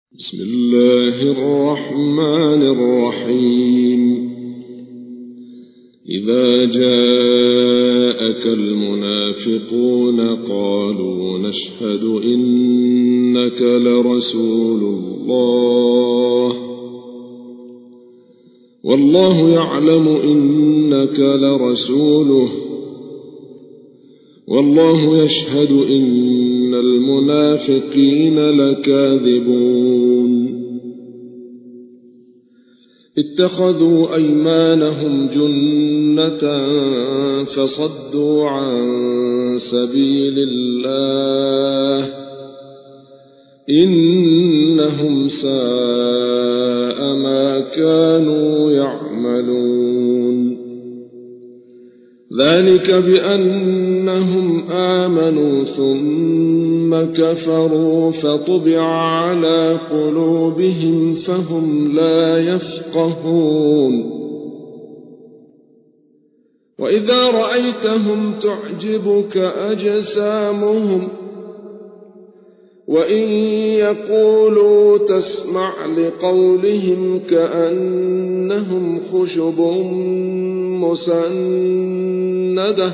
بسم الله الرحمن الرحيم إذا جاءك المنافقون قالوا نشهد إنك لرسول الله والله يعلم إنك لرسوله والله يشهد إن المنافقين لكاذبون اتخذوا أيمانهم جنة فصدوا عن سبيل الله إنهم ساء ما كانوا يعملون ذلك بأنهم آمنوا ثم كفروا فطبع على قلوبهم فهم لا يفقهون وإذا رأيتهم تعجبك أجسامهم وإن يقولوا تسمع لقولهم كأنهم خشب مسندة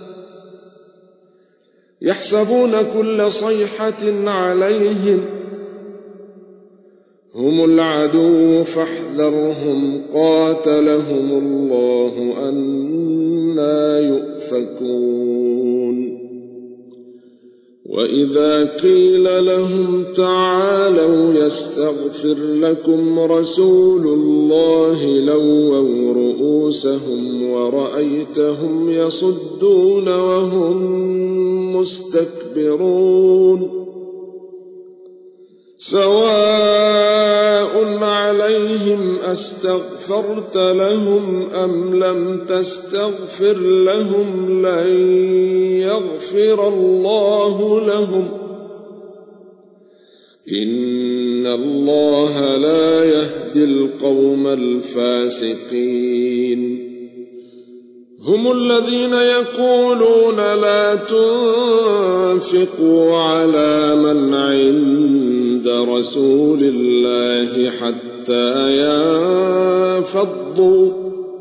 يحسبون كل صيحة عليهم هم العدو فاحذرهم قاتلهم الله أنى يؤفكون وإذا قيل لهم تعالوا يستغفر لكم رسول الله لووا رؤوسهم ورأيتهم يصدون وهم مستكبرون سواء عليهم أستغفرت لهم أم لم تستغفر لهم لن يغفر الله لهم إن الله لا يهدي القوم الفاسقين هم الذين يقولون لا تنفقوا على من عند رسول الله حتى ينفضوا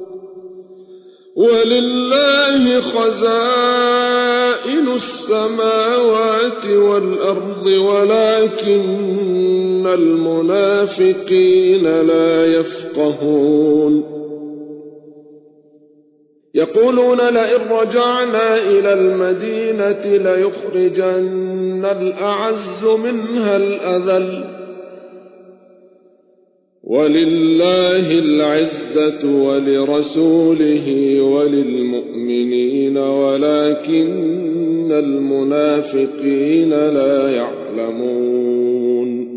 ولله خزائن السماوات والأرض ولكن المنافقين لا يفقهون يقولون لئن رجعنا إلى المدينة ليخرجن الأعز منها الأذل ولله العزة ولرسوله وللمؤمنين ولكن المنافقين لا يعلمون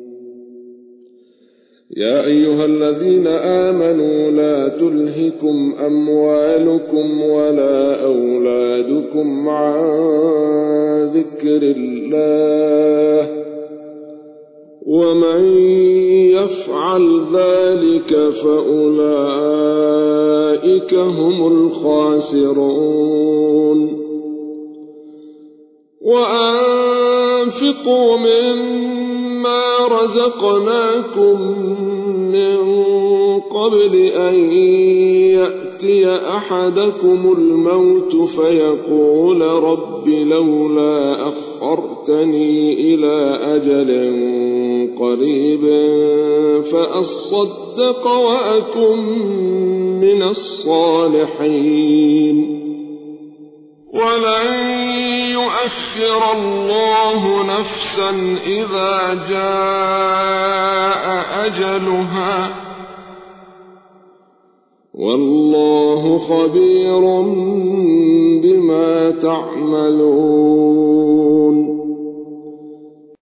يا أيها الذين آمنوا لا تلهكم أموالكم ولا أولادكم عن ذكر الله ومن يفعل ذلك فأولئك هم الخاسرون وأنفقوا مما رزقناكم من قبل أن يأتي أحدكم الموت فيقول رب لولا أخرتني إلى أجل قريب فأصدق وأكن من الصالحين ولن يؤخر الله نفسا إذا جاء أجلها والله خبير بما تعملون